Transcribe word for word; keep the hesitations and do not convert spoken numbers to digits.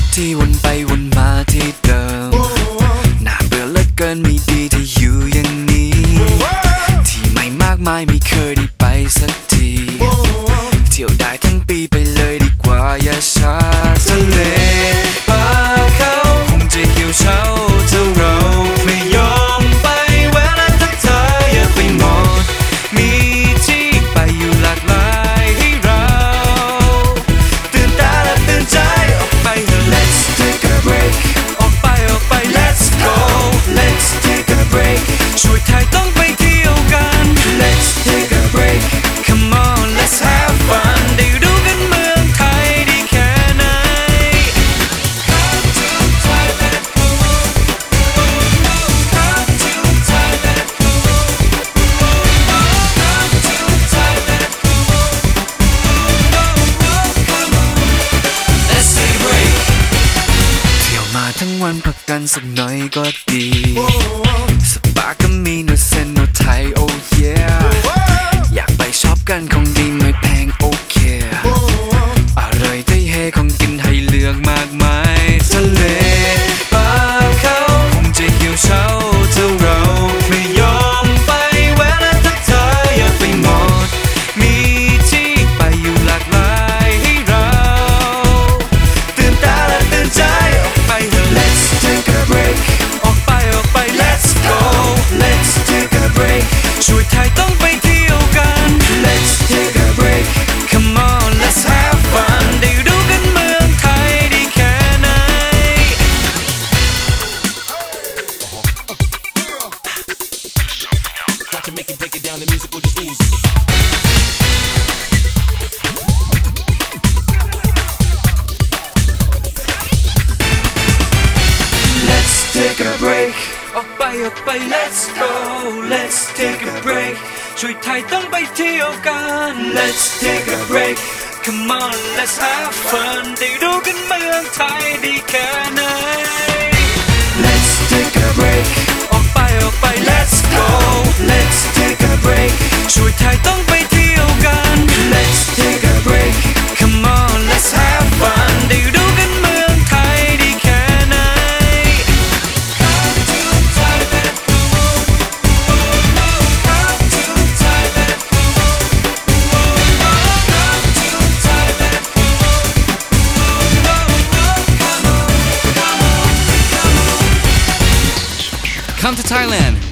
ที่วนไปวนมาที่เดิมน่าเบื่อเหลือเกินไม่ดีที่อยู่อย่างนี้ที่ไม่มากมายไม่เคยได้ไปสักทีเที่ยวได้ทั้งปีไปเลยดีกว่าอย่าช้าทะเลป่าเขาคงจะเหี่ยวเฉาเท่าเราไม่ยอมไปแวะและทักทายอย่าไปหมดมีที่ไปอยู่หลากหลายให้เราตื่นตาและตื่นใจออกไปเถอะ Let's take a break ออกไปออกไป Let's go Let's take a break ช่วยไทยต้องไปเที่ยวกัน Let's take a break Come on let's have fun ได้รู้กันเมืองไทยดีแค่ไหน Come to Thailand Come to Thailand Come to Thailand Come on Let's take a break เที่ยวมาทั้งวันพักกันสักหน่อยก็ดีสปาก็มีโนเซนโนไทย oh yeah อยากไปช็อปกันของดีไม่แพงโอเคอร่อยได้เฮของกินให้เลือกมากมายทะเลป่าเขาคงจะเหี่ยวเฉาเท่าเราไม่ยอมไปแวะและทักทายอย่าไปหมดมีที่ไปอยู่หลากหลายให้เราตื่นตาและตื่นใจออกไปเถอะ Let's take a break ออกไปออกไป Let's go Let's take a break ช่วยไทยต้องไปเที่ยวกัน Let's take a break Come on let's have fun ได้รู้กันเมืองไทยดีแค่ไหน Got to make it break it down, the music will just ooze. Let's take a break ออกไปออกไป Let's go Let's take a break ช่วยไทยต้องไปเที่ยวกัน Let's take a break Come on let's have fun ได้รู้กันเมืองไทยดีแค่ไหน Let's take a break ออกไปออกไป Let's go Let's take a break ช่วยไทยต้องไปเที่ยวกัน Let's take a break Come on let's have fun ได้รู้กันเมืองไทยดีแค่ไหน Come to Thailand Come to Thailand Come to Thailand Come to Thailand